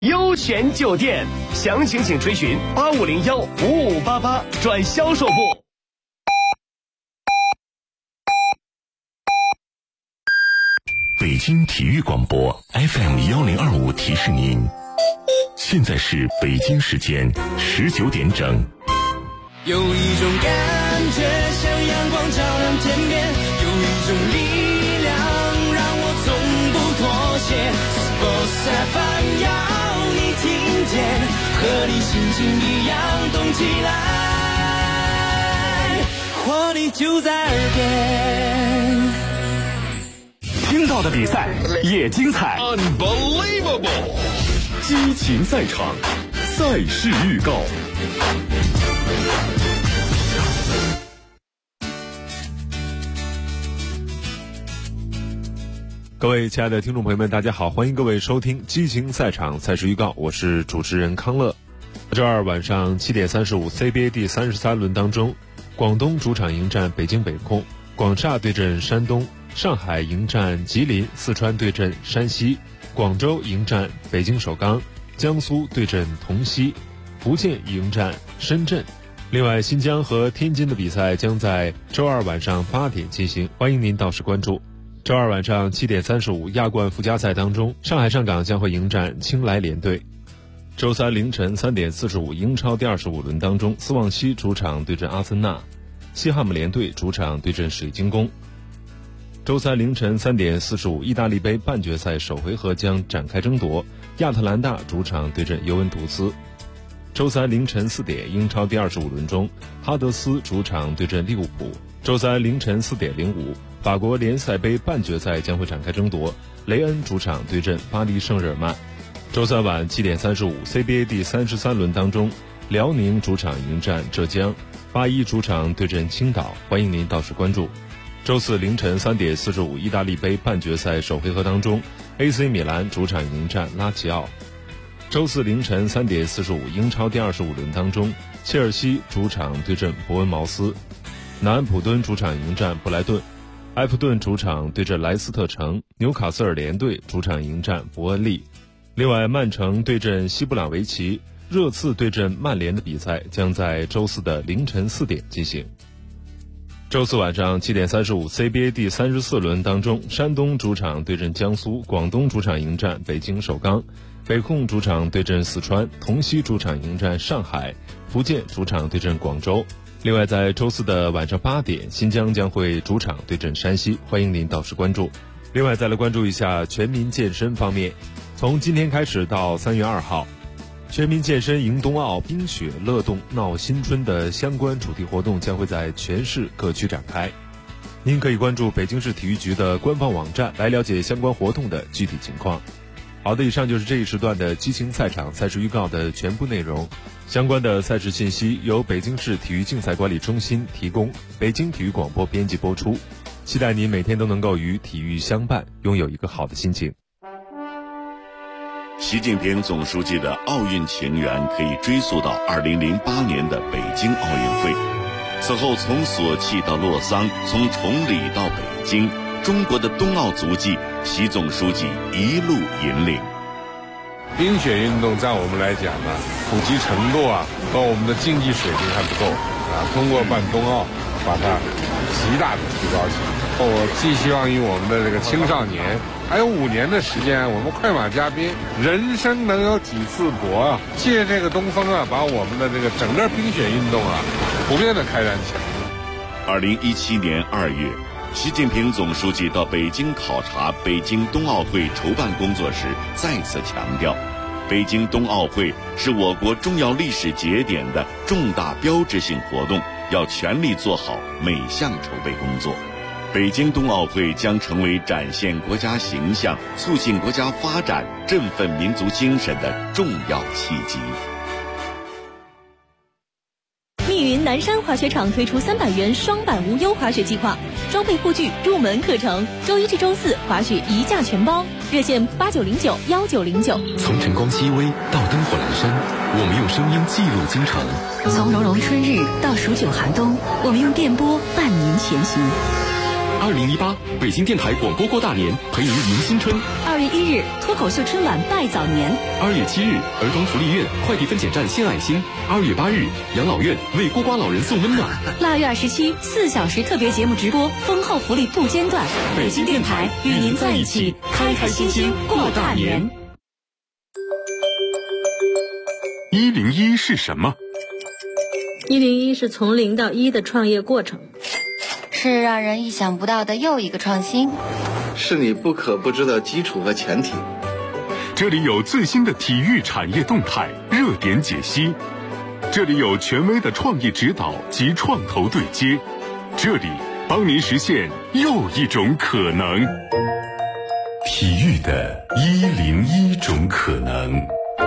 优选酒店，详情请垂询85015588转销售部。 北京体育广播 FM1025提示您，现在是北京时间19点整。 有一种感觉像阳光照亮天边，有一种力量让我从不妥协。Sports FM 要你听见，和你心情一样动起来，活力就在耳边。 听到的比赛也精彩 ，Unbelievable！ 激情赛场，赛事预告。 各位亲爱的听众朋友们，大家好，欢迎各位收听激情赛场赛事预告，我是主持人康乐。周二晚上7点35 CBA 第33轮当中，广东主场迎战北京北控，广厦对阵山东，上海迎战吉林，四川对阵山西，广州迎战北京首钢，江苏对阵同曦，福建迎战深圳。另外，新疆和天津的比赛将在周二晚上8点进行，欢迎您到时关注。周二晚上7点35亚冠附加赛当中，上海上港将会迎战青莱联队。周三凌晨3点45英超第25轮当中，斯旺西主场对阵阿森纳，西汉姆联队主场对阵水晶宫。周三凌晨3点45意大利杯半决赛首回合将展开争夺，亚特兰大主场对阵尤文图斯。周三凌晨4点英超第25轮中，哈德斯主场对阵利物浦。周三凌晨4点05法国联赛杯半决赛将会展开争夺，雷恩主场对阵巴黎圣日耳曼。周三晚7点35 CBA 第33轮当中，辽宁主场迎战浙江，81主场对阵青岛，欢迎您到时关注。周四凌晨3点45意大利杯半决赛首回合当中， AC 米兰主场迎战拉齐奥。周四凌晨3点45英超第25轮当中，切尔西主场对阵伯恩茅斯，南安普敦主场迎战布莱顿，埃弗顿主场对阵莱斯特城，纽卡斯尔联队主场迎战伯恩利。另外，曼城对阵西布朗维奇，热刺对阵曼联的比赛将在周四的凌晨4点进行。周四晚上7点35 CBA 第34轮当中，山东主场对阵江苏，广东主场迎战北京首钢，北控主场对阵四川，同曦主场迎战上海，福建主场对阵广州。另外，在周四的晚上8点，新疆将会主场对阵山西，欢迎您到时关注。另外，再来关注一下全民健身方面，从今天开始到3月2号，全民健身迎冬奥，冰雪乐动闹新春的相关主题活动将会在全市各区展开。您可以关注北京市体育局的官方网站来了解相关活动的具体情况。好的，以上就是这一时段的激情赛场赛事预告的全部内容。相关的赛事信息由北京市体育竞赛管理中心提供，北京体育广播编辑播出。期待您每天都能够与体育相伴，拥有一个好的心情。 习近平总书记的奥运情缘可以追溯到2008年的北京奥运会。此后，从索契到洛桑，从崇礼到北京，中国的冬奥足迹，习总书记一路引领。 冰雪运动在我们来讲呢，普及程度和我们的竞技水平还不够通过办冬奥，把它极大的提高起来。我寄希望于我们的这个青少年，还有5年的时间，我们快马加鞭，人生能有几次搏借这个东风把我们的这个整个冰雪运动普遍的开展起来。 2017年2月，习近平总书记到北京考察北京冬奥会筹办工作时，再次强调，北京冬奥会是我国重要历史节点的重大标志性活动，要全力做好每项筹备工作。北京冬奥会将成为展现国家形象、促进国家发展、振奋民族精神的重要契机。 密云南山滑雪场推出300元双板无忧滑雪计划，装备护具、入门课程，周一至周四滑雪一价全包，热线89091909。 从晨光熹微到灯火阑珊，我们用声音记录京城； 从融融春日到数九寒冬，我们用电波伴您前行。 2018北京电台广播过大年，陪您迎新春。 2月1日， 脱口秀春晚拜早年。 2月7日，儿童福利院快递分拣站献爱心；2月8日，养老院为孤寡老人送温暖。 腊月27 4小时特别节目直播，丰厚福利不间断。北京电台与您在一起，开开心心过大年。 101是什么 ？101是从0到1的创业过程， 是让人意想不到的又一个创新， 是你不可不知的基础和前提。 这里有最新的体育产业动态热点解析，这里有权威的创业指导及创投对接，这里帮您实现又一种可能。体育的101种可能。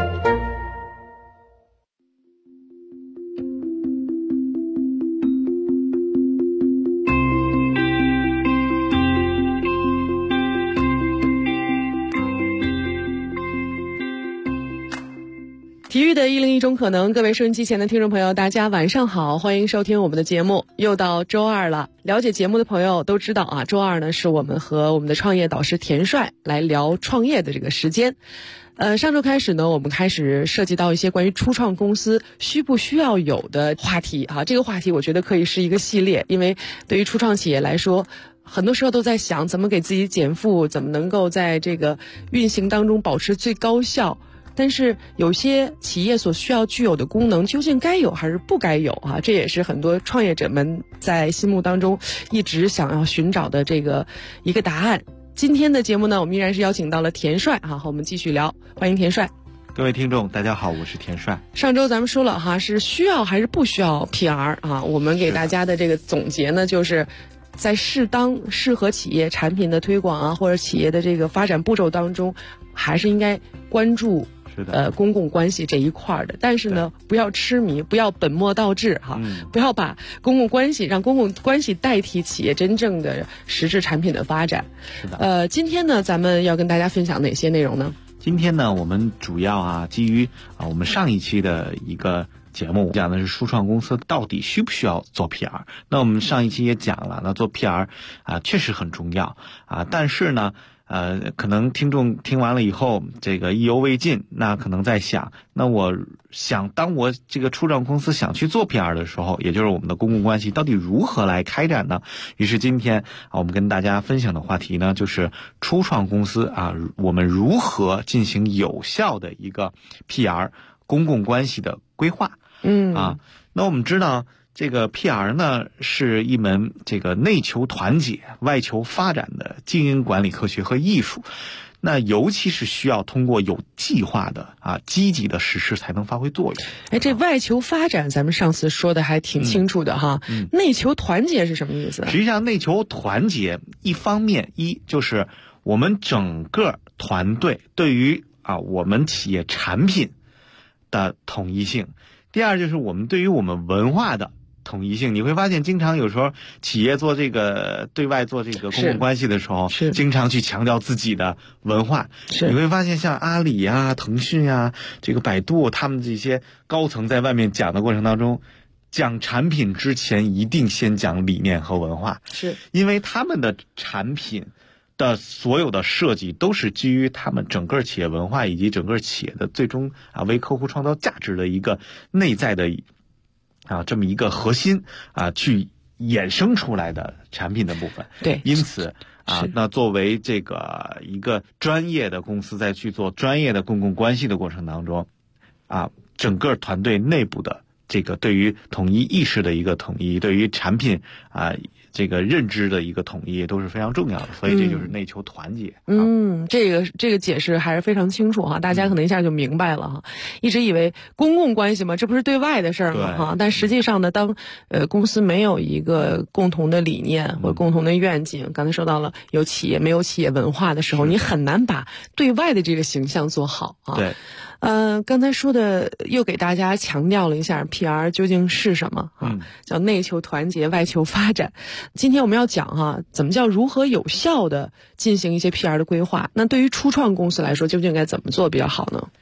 体育的101种可能，各位收音机前的听众朋友，大家晚上好，欢迎收听我们的节目。又到周二了，了解节目的朋友都知道啊，周二呢是我们和我们的创业导师田帅来聊创业的这个时间。上周开始呢，我们开始涉及到一些关于初创公司需不需要有的话题啊。这个话题我觉得可以是一个系列，因为对于初创企业来说，很多时候都在想怎么给自己减负，怎么能够在这个运行当中保持最高效。但是有些企业所需要具有的功能究竟该有还是不该有啊？这也是很多创业者们在心目当中一直想要寻找的这个一个答案。今天的节目呢，我们依然是邀请到了田帅哈，和我们继续聊，欢迎田帅。 各位听众大家好，我是田帅。 上周咱们说了哈，是需要还是不需要 PR 啊？我们给大家的这个总结呢，就是在适合企业产品的推广啊，或者企业的这个发展步骤当中，还是应该关注公共关系这一块的，但是呢，不要痴迷，不要本末倒置哈，不要把让公共关系代替企业真正的实质产品的发展。 是的。 今天呢，咱们要跟大家分享哪些内容呢？ 今天呢，我们主要基于我们上一期的一个节目讲的是初创公司到底需不需要做 PR。那我们上一期也讲了，那做 PR 确实很重要但是呢。可能听众听完了以后，这个意犹未尽，那可能在想，那我想当我这个初创公司想去做 PR 的时候，也就是我们的公共关系到底如何来开展呢？于是今天我们跟大家分享的话题呢，就是初创公司我们如何进行有效的一个 PR 公共关系的规划。那我们知道这个 PR 呢，是一门这个内求团结、外求发展的经营管理科学和艺术。那尤其是需要通过有计划的积极的实施才能发挥作用。 这外求发展咱们上次说的还挺清楚的哈。内求团结是什么意思？ 实际上内求团结，一方面就是我们整个团队对于我们企业产品的统一性，第二就是我们对于我们文化的统一性。你会发现经常有时候企业做这个对外做这个公共关系的时候，经常去强调自己的文化。你会发现像阿里腾讯这个百度，他们这些高层在外面讲的过程当中，讲产品之前一定先讲理念和文化。 是因为他们的产品的所有的设计都是基于他们整个企业文化以及整个企业的最终为客户创造价值的一个内在的这么一个核心去衍生出来的产品的部分。 对， 因此那作为这个一个专业的公司在去做专业的公共关系的过程当中整个团队内部的这个对于统一意识的一个统一，对于产品这个认知的一个统一都是非常重要的，所以这就是内求团结。 这个解释还是非常清楚哈，大家可能一下就明白了哈。一直以为公共关系嘛，这不是对外的事儿嘛哈，但实际上呢，当公司没有一个共同的理念或共同的愿景，刚才说到了有企业没有企业文化的时候，你很难把对外的这个形象做好啊。 对。 刚才说的又给大家强调了一下 PR 究竟是什么叫内求团结，外求发展。今天我们要讲怎么叫如何有效的进行一些 PR 的规划。那对于初创公司来说，究竟该怎么做比较好呢？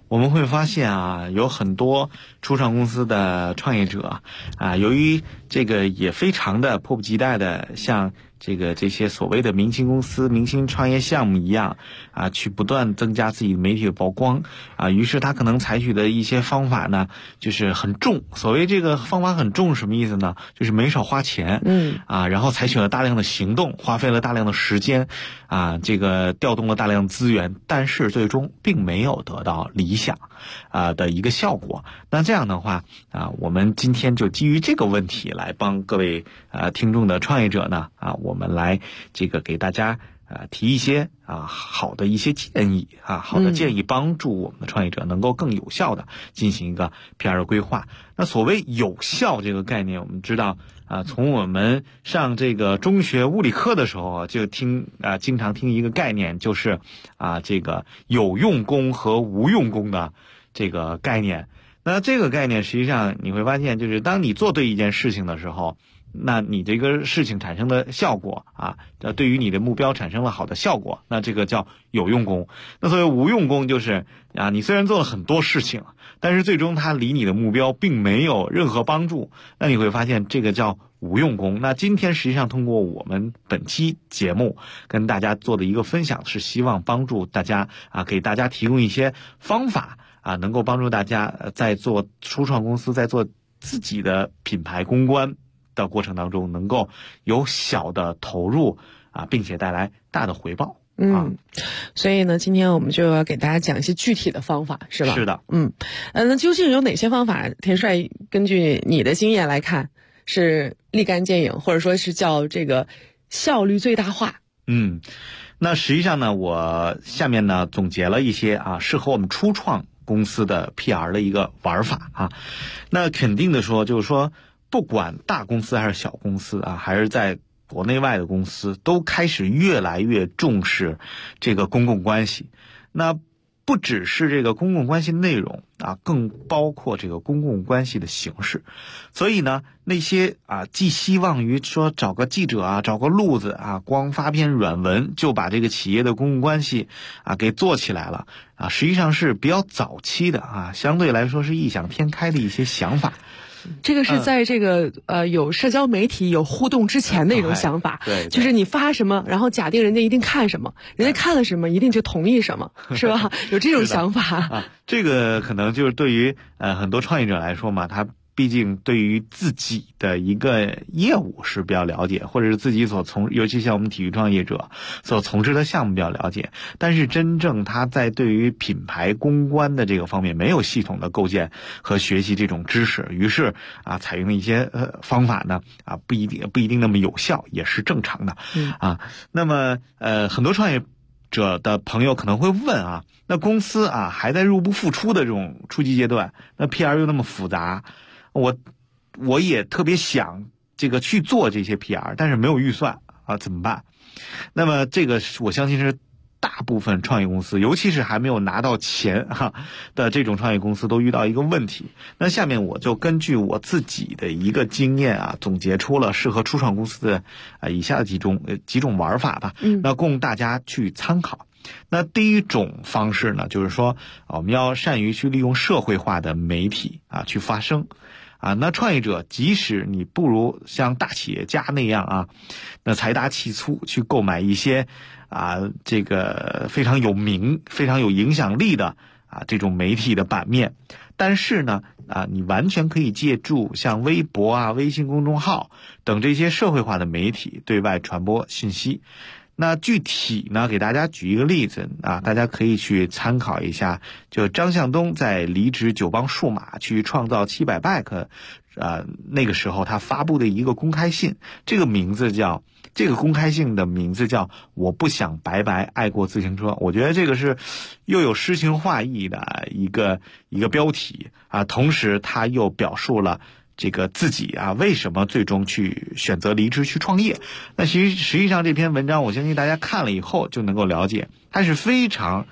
我们会发现啊，有很多初创公司的创业者啊，由于这个也非常的迫不及待的像这些所谓的明星公司、明星创业项目一样啊，去不断增加自己的媒体的曝光啊，于是他可能采取的一些方法呢，就是很重。所谓这个方法很重什么意思呢？就是没少花钱，然后采取了大量的行动，花费了大量的时间啊，这个调动了大量资源，但是最终并没有得到理想的一个效果。那这样的话啊，我们今天就基于这个问题来帮各位听众的创业者呢我们来这个给大家提一些好的一些建议好的建议，帮助我们的创业者能够更有效的进行一个 PR 的规划。那所谓有效这个概念，我们知道从我们上这个中学物理课的时候就经常听一个概念，就是这个有用功和无用功的这个概念。那这个概念实际上你会发现，就是当你做对一件事情的时候，那你这个事情产生的效果对于你的目标产生了好的效果，那这个叫有用功。那所谓无用功就是你虽然做了很多事情，但是最终它离你的目标并没有任何帮助，那你会发现这个叫无用功。那今天实际上通过我们本期节目跟大家做的一个分享，是希望帮助大家给大家提供一些方法能够帮助大家在做初创公司，在做自己的品牌公关的过程当中，能够有小的投入并且带来大的回报。 所以呢，今天我们就要给大家讲一些具体的方法，是吧？ 是的。 那究竟有哪些方法，田帅根据你的经验来看是立竿见影，或者说是叫这个效率最大化？ 那实际上呢，我下面呢总结了一些适合我们初创公司的 PR 的一个玩法那肯定的说，就是说不管大公司还是小公司还是在国内外的公司，都开始越来越重视这个公共关系。那不只是这个公共关系内容更包括这个公共关系的形式。所以呢，那些寄希望于说找个记者找个路子光发篇软文就把这个企业的公共关系给做起来了实际上是比较早期的相对来说是异想天开的一些想法。 这个是在这个有社交媒体有互动之前的一种想法， 对， 就是你发什么，然后假定人家一定看什么，人家看了什么一定就同意什么，是吧？有这种想法这个可能就是对于很多创业者来说嘛，他毕竟对于自己的一个业务是比较了解，或者是自己尤其像我们体育创业者所从事的项目比较了解，但是真正他在对于品牌公关的这个方面没有系统的构建和学习这种知识，于是采用了一些方法呢不一定那么有效，也是正常的那么很多创业者的朋友可能会问那公司还在入不敷出的这种初级阶段，那 PR 又那么复杂，我也特别想这个去做这些 PR， 但是没有预算怎么办？那么这个我相信是大部分创业公司，尤其是还没有拿到钱的这种创业公司都遇到一个问题。那下面我就根据我自己的一个经验总结出了适合初创公司的以下的几种玩法吧，那供大家去参考。那第一种方式呢，就是说我们要善于去利用社会化的媒体去发声那创业者即使你不如像大企业家那样那财大气粗去购买一些这个非常有名非常有影响力的这种媒体的版面，但是呢你完全可以借助像微博微信公众号等这些社会化的媒体对外传播信息。那具体呢，给大家举一个例子大家可以去参考一下，就张向东在离职9帮数码去创造700 byte那个时候他发布的一个公开信，这个公开信的名字叫我不想白白爱过自行车。我觉得这个是又有诗情画意的一个标题同时他又表述了这个自己为什么最终去选择离职去创业。那实际上这篇文章我相信大家看了以后就能够了解，它是非常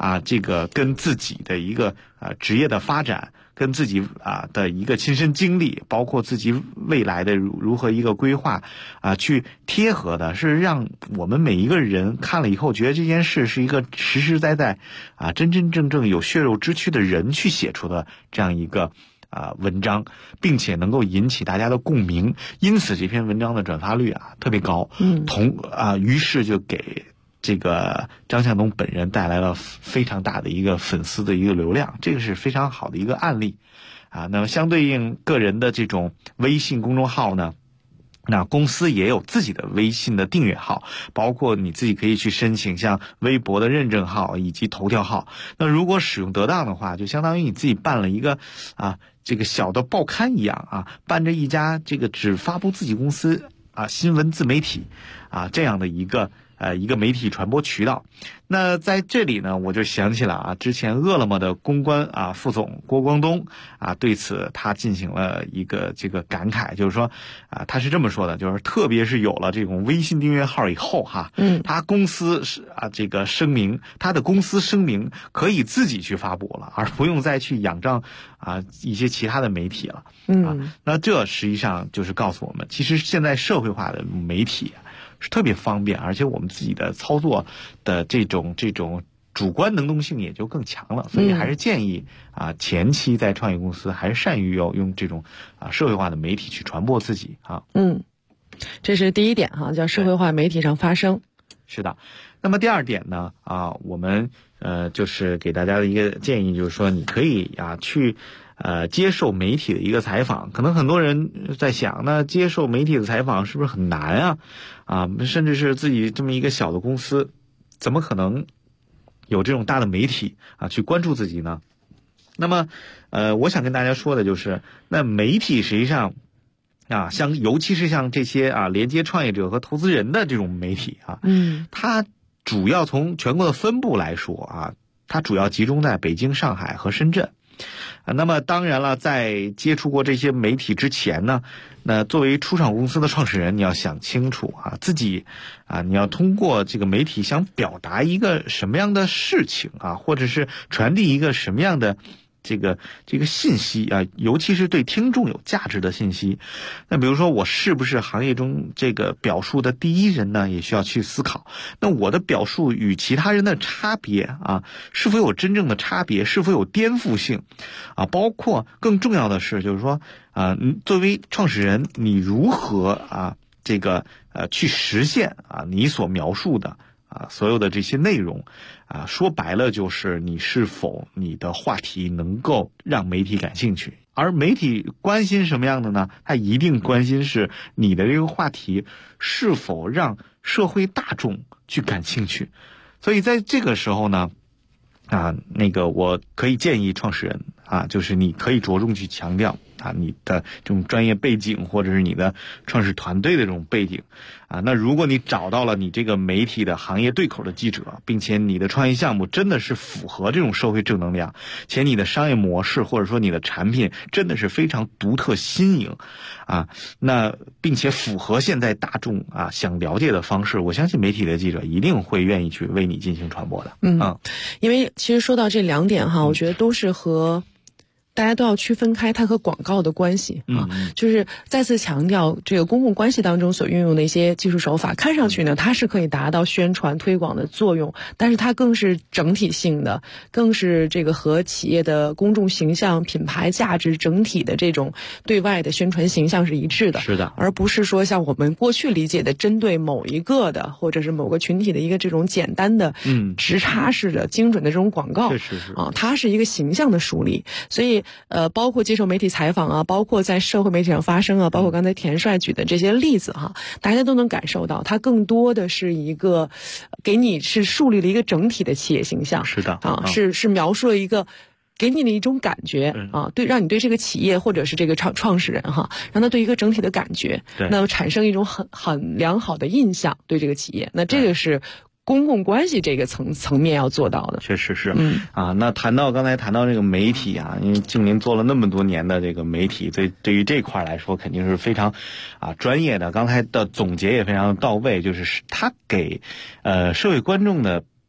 这个跟自己的一个职业的发展，跟自己的一个亲身经历，包括自己未来的如何一个规划去贴合的，是让我们每一个人看了以后觉得这件事是一个实实在在真真正正有血肉之躯的人去写出的这样一个文章，并且能够引起大家的共鸣，因此这篇文章的转发率特别高。于是就给这个张向东本人带来了非常大的一个粉丝的一个流量，这个是非常好的一个案例那么相对应个人的这种微信公众号呢，那公司也有自己的微信的订阅号，包括你自己可以去申请像微博的认证号以及头条号。那如果使用得当的话，就相当于你自己办了一个这个小的报刊一样办着一家这个只发布自己公司新闻自媒体这样的一个媒体传播渠道。那在这里呢，我就想起了之前饿了么的公关副总郭光东对此他进行了一个这个感慨，就是说他是这么说的，就是特别是有了这种微信订阅号以后他公司是这个声明，他的公司声明可以自己去发布了，而不用再去仰仗一些其他的媒体了那这实际上就是告诉我们，其实现在社会化的媒体是特别方便，而且我们自己的操作的这种主观能动性也就更强了，所以还是建议前期在创业公司还是善于用这种社会化的媒体去传播自己这是第一点叫社会化媒体上发声。 是的。那么第二点呢我们就是给大家的一个建议，就是说你可以去接受媒体的一个采访。可能很多人在想，那接受媒体的采访是不是很难甚至是自己这么一个小的公司，怎么可能有这种大的媒体去关注自己呢？那么我想跟大家说的就是，那媒体实际上尤其是像这些连接创业者和投资人的这种媒体它主要从全国的分布来说它主要集中在北京、上海和深圳。那么当然了，在接触过这些媒体之前呢，那作为初创公司的创始人，你要想清楚自己你要通过这个媒体想表达一个什么样的事情或者是传递一个什么样的这个信息尤其是对听众有价值的信息。那比如说我是不是行业中这个表述的第一人呢，也需要去思考。那我的表述与其他人的差别是否有真正的差别，是否有颠覆性包括更重要的是，就是说作为创始人，你如何这个去实现你所描述的所有的这些内容说白了就是你是否你的话题能够让媒体感兴趣。而媒体关心什么样的呢？他一定关心是你的这个话题是否让社会大众去感兴趣。所以在这个时候呢我可以建议创始人就是你可以着重去强调你的这种专业背景，或者是你的创始团队的这种背景那如果你找到了你这个媒体的行业对口的记者，并且你的创业项目真的是符合这种社会正能量，且你的商业模式或者说你的产品真的是非常独特新颖那并且符合现在大众想了解的方式，我相信媒体的记者一定会愿意去为你进行传播的。 因为其实说到这两点我觉得都是和大家都要区分开它和广告的关系就是再次强调这个公共关系当中所运用的一些技术手法，看上去呢它是可以达到宣传推广的作用，但是它更是整体性的，更是这个和企业的公众形象、品牌价值整体的这种对外的宣传形象是一致的。 是的， 而不是说像我们过去理解的针对某一个的或者是某个群体的一个这种简单的直插式的精准的这种广告它是一个形象的树立。所以包括接受媒体采访包括在社会媒体上发声包括刚才田帅举的这些例子大家都能感受到它更多的是一个给你是树立了一个整体的企业形象。 是的是描述了一个给你的一种感觉对，让你对这个企业或者是这个创始人让他对一个整体的感觉，那么产生一种很良好的印象对这个企业。那这个是公共关系这个层面要做到的。 确实是那刚才谈到这个媒体因为静您做了那么多年的这个媒体，对于这块来说肯定是非常专业的。刚才的总结也非常到位，就是他给社会观众的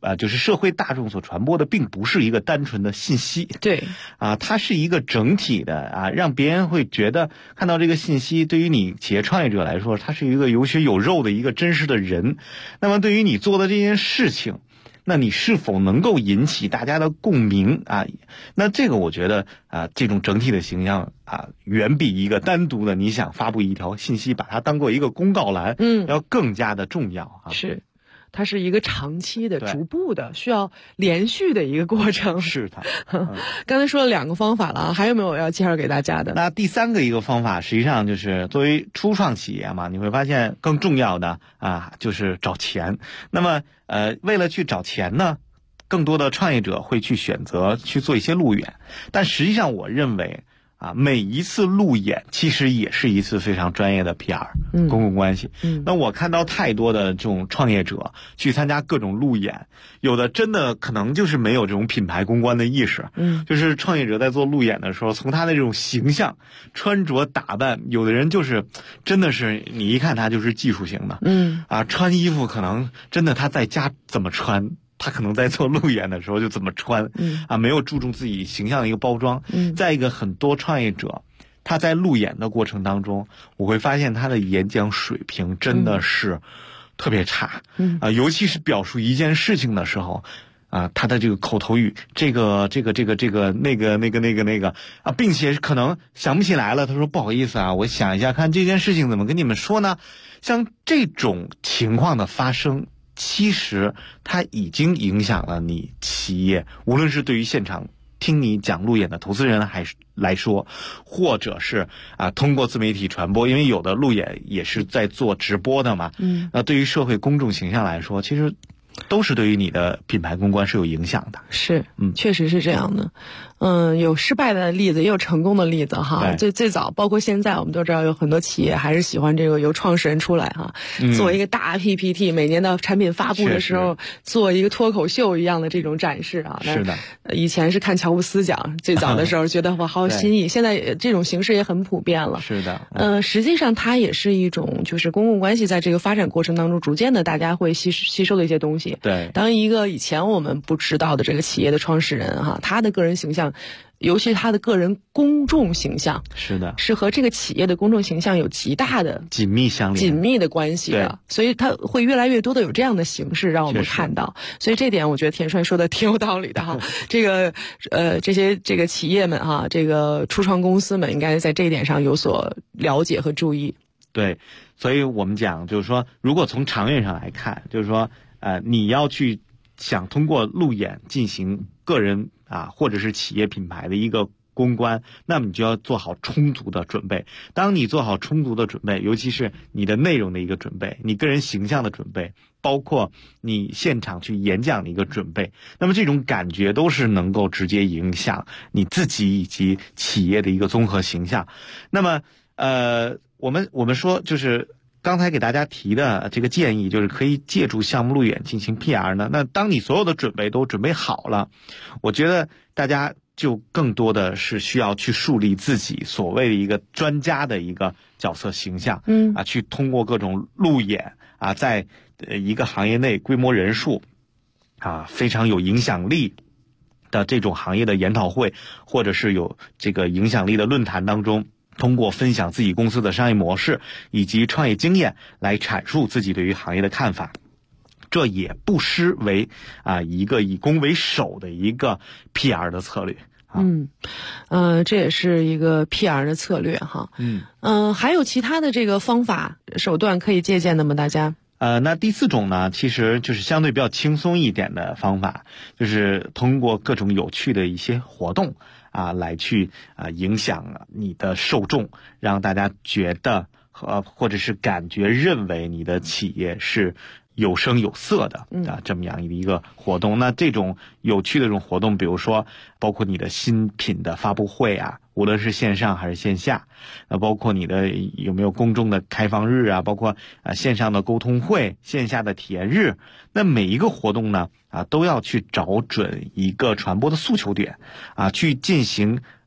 就是社会大众所传播的并不是一个单纯的信息， 对， 它是一个整体的让别人会觉得看到这个信息，对于你企业创业者来说，他是一个有血有肉的一个真实的人。那么对于你做的这件事情，那你是否能够引起大家的共鸣那这个我觉得这种整体的形象远比一个单独的你想发布一条信息，把它当做一个公告栏，要更加的重要是。它是一个长期的、逐步的、需要连续的一个过程。 是的。 刚才说了2个方法了，还有没有要介绍给大家的？ 那第3个一个方法，实际上就是作为初创企业嘛，你会发现更重要的就是找钱。那么为了去找钱呢，更多的创业者会去选择去做一些路演，但实际上我认为每一次路演其实也是一次非常专业的 PR，公共关系。那我看到太多的这种创业者去参加各种路演，有的真的可能就是没有这种品牌公关的意识。就是创业者在做路演的时候，从他的这种形象、穿着打扮，有的人就是真的是你一看他就是技术型的。穿衣服可能真的他在家怎么穿，他可能在做路演的时候就怎么穿，没有注重自己形象的一个包装。再一个，很多创业者他在路演的过程当中，我会发现他的演讲水平真的是特别差。尤其是表述一件事情的时候，他的这个口头语，这个那个并且可能想不起来了，他说不好意思我想一下看这件事情怎么跟你们说呢。像这种情况的发生，其实它已经影响了你企业，无论是对于现场听你讲路演的投资人来说，或者是通过自媒体传播，因为有的路演也是在做直播的嘛。那对于社会公众形象来说，其实都是对于你的品牌公关是有影响的。 是，确实是这样的。有失败的例子，也有成功的例子哈。最早，包括现在，我们都知道有很多企业还是喜欢这个由创始人出来哈，做一个大 PPT，每年的产品发布的时候做一个脱口秀一样的这种展示是的。 以前是看乔布斯讲，最早的时候觉得哇好有新意，现在这种形式也很普遍了。 是的。 实际上它也是一种就是公共关系在这个发展过程当中，逐渐的大家会吸收的一些东西。 对。 当一个以前我们不知道的这个企业的创始人哈，他的个人形象，尤其他的个人公众形象， 是的， 是和这个企业的公众形象有极大的紧密的关系的，所以它会越来越多的有这样的形式让我们看到。所以这点我觉得田帅说的挺有道理的哈。这个这个企业们哈，这个初创公司们应该在这一点上有所了解和注意。 对，所以我们讲就是说，如果从长远上来看，就是说你要去想通过路演进行个人或者是企业品牌的一个公关，那么你就要做好充足的准备。当你做好充足的准备，尤其是你的内容的一个准备，你个人形象的准备，包括你现场去演讲的一个准备，那么这种感觉都是能够直接影响你自己以及企业的一个综合形象。那么我们说就是刚才给大家提的这个建议，就是可以借助项目路演进行 PR 呢。那当你所有的准备都准备好了，我觉得大家就更多的是需要去树立自己所谓的一个专家的一个角色形象，去通过各种路演在一个行业内规模人数非常有影响力的这种行业的研讨会，或者是有这个影响力的论坛当中，通过分享自己公司的商业模式以及创业经验来阐述自己对于行业的看法，这也不失为一个以攻为守的一个 PR 的策略。 这也是一个 PR 的策略哈。还有其他的这个方法手段可以借鉴的吗？大家？ 那第4种呢，其实就是相对比较轻松一点的方法，就是通过各种有趣的一些活动来去影响你的受众，让大家觉得或者是感觉认为你的企业是有声有色的这么样一个活动。那这种有趣的这种活动，比如说包括你的新品的发布会无论是线上还是线下，包括你的有没有公众的开放日包括线上的沟通会、线下的体验日，那每一个活动呢都要去找准一个传播的诉求点去进行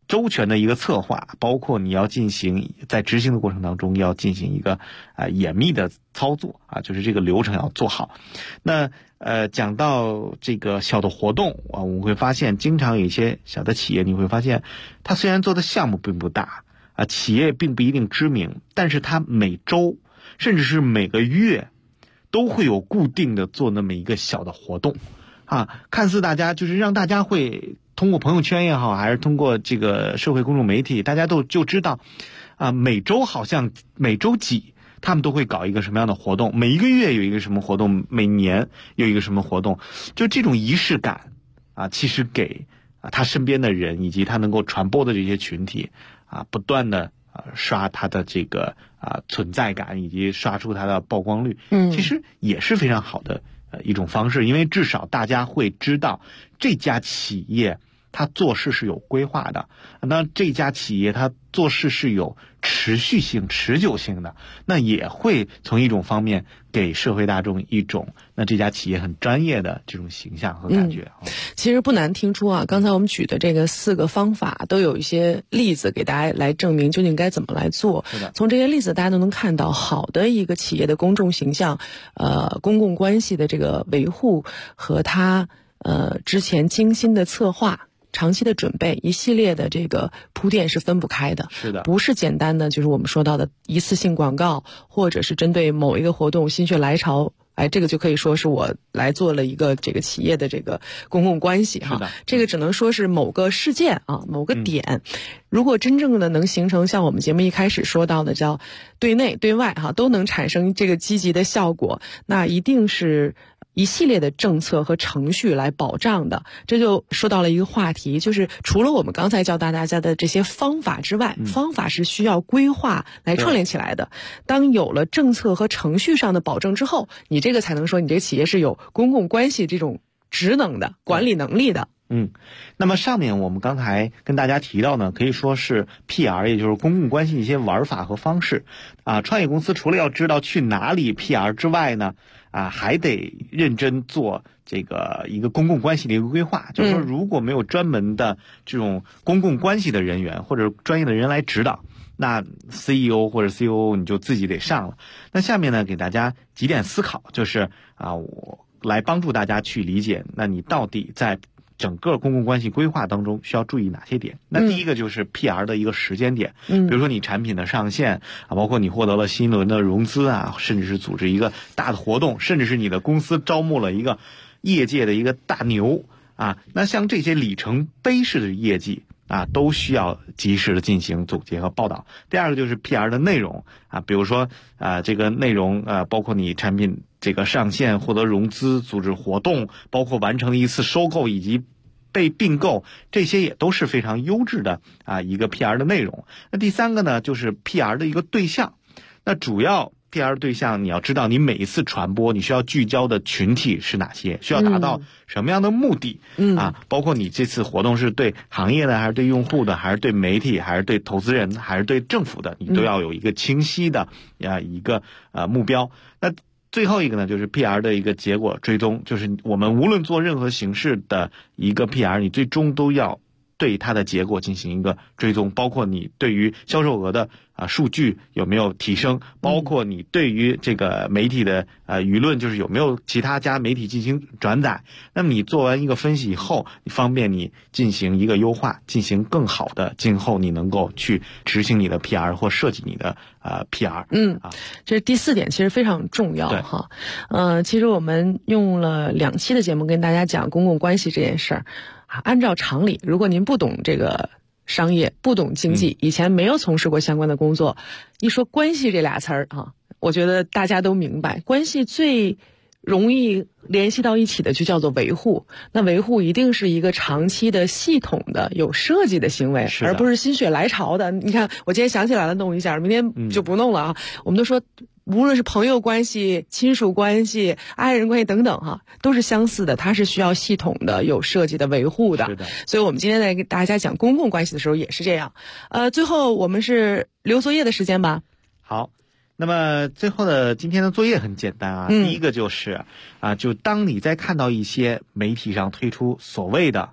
周全的一个策划，包括你要进行在执行的过程当中要进行一个严密的操作啊，就是这个流程要做好。那讲到这个小的活动啊，我们会发现经常有一些小的企业，你会发现它虽然做的项目并不大啊，企业并不一定知名，但是它每周甚至是每个月都会有固定的做那么一个小的活动啊，看似大家就是让大家会通过朋友圈也好，还是通过这个社会公众媒体，大家都就知道啊，每周好像每周几他们都会搞一个什么样的活动，每一个月有一个什么活动，每年有一个什么活动，就这种仪式感啊，其实给他身边的人以及他能够传播的这些群体啊，不断的刷他的这个存在感，以及刷出他的曝光率，其实也是非常好的一种方式，因为至少大家会知道这家企业它做事是有规划的，那这家企业它做事是有持续性、持久性的，那也会从一种方面给社会大众一种那这家企业很专业的这种形象和感觉。 其实不难听出啊，刚才我们举的这个4个方法都有一些例子给大家来证明究竟该怎么来做。从这些例子大家都能看到，好的一个企业的公众形象公共关系的这个维护和它之前精心的策划、长期的准备、一系列的这个铺垫是分不开的。 是的， 不是简单的就是我们说到的一次性广告，或者是针对某一个活动心血来潮，这个就可以说是我来做了一个这个企业的这个公共关系哈。这个只能说是某个事件啊，某个点。如果真正的能形成像我们节目一开始说到的叫对内对外哈，都能产生这个积极的效果，那一定是一系列的政策和程序来保障的。这就说到了一个话题，就是除了我们刚才教大家的这些方法之外，方法是需要规划来串联起来的。当有了政策和程序上的保证之后，你这个才能说你这个企业是有公共关系这种职能的、管理能力的。 那么上面我们刚才跟大家提到呢，可以说是 PR， 也就是公共关系一些玩法和方式啊。创业公司除了要知道去哪里 PR 之外呢，还得认真做这个一个公共关系的一个规划。就是说，如果没有专门的这种公共关系的人员或者专业的人来指导，那 CEO 或者 COO 你就自己得上了。那下面呢，给大家几点思考，就是我来帮助大家去理解，那你到底在整个公共关系规划当中需要注意哪些点？那第一个就是 PR 的一个时间点，比如说你产品的上线包括你获得了新一轮的融资甚至是组织一个大的活动，甚至是你的公司招募了一个业界的一个大牛那像这些里程碑式的业绩都需要及时的进行总结和报道。第二个就是 PR 的内容比如说这个内容包括你产品这个上线、获得融资、组织活动，包括完成一次收购以及被并购，这些也都是非常优质的一个 PR 的内容。那第三个呢，就是 PR 的一个对象。那主要 PR 对象，你要知道你每一次传播你需要聚焦的群体是哪些，需要达到什么样的目的包括你这次活动是对行业的，还是对用户的，还是对媒体，还是对投资人，还是对政府的，你都要有一个清晰的一个目标。那最后一个呢，就是 PR 的一个结果追踪，就是我们无论做任何形式的一个 PR， 你最终都要对它的结果进行一个追踪，包括你对于销售额的数据有没有提升，包括你对于这个媒体的舆论，就是有没有其他家媒体进行转载。那么你做完一个分析以后，方便你进行一个优化，进行更好的今后你能够去执行你的 PR 或设计你的PR。 这是第4点，其实非常重要哈。其实我们用了2期的节目跟大家讲公共关系这件事儿按照常理，如果您不懂这个商业，不懂经济，以前没有从事过相关的工作，一说关系这俩词儿我觉得大家都明白，关系最容易联系到一起的就叫做维护。那维护一定是一个长期的、系统的、有设计的行为，而不是心血来潮的。你看，我今天想起来了弄一下，明天就不弄了我们都说，无论是朋友关系、亲属关系、爱人关系等等都是相似的，它是需要系统的、有设计的维护的。所以我们今天在给大家讲公共关系的时候也是这样。最后我们是留作业的时间吧。 好，那么最后的今天的作业很简单第一个就是就当你在看到一些媒体上推出所谓的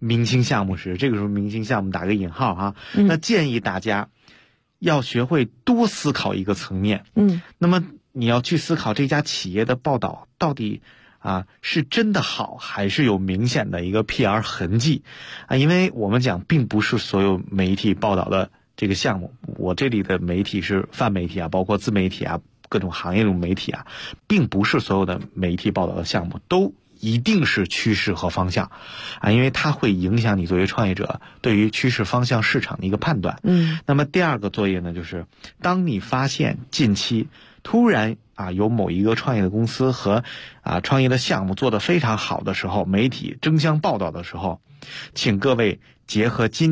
明星项目时，这个时候明星项目打个引号哈，那建议大家要学会多思考一个层面。那么你要去思考这家企业的报道到底是真的好，还是有明显的一个 PR 痕迹因为我们讲并不是所有媒体报道的这个项目，我这里的媒体是泛媒体包括自媒体各种行业的媒体并不是所有的媒体报道的项目都一定是趋势和方向因为它会影响你作为创业者对于趋势方向市场的一个判断。那么第二个作业呢，就是当你发现近期突然有某一个创业的公司和创业的项目做得非常好的时候，媒体争相报道的时候，请各位结合今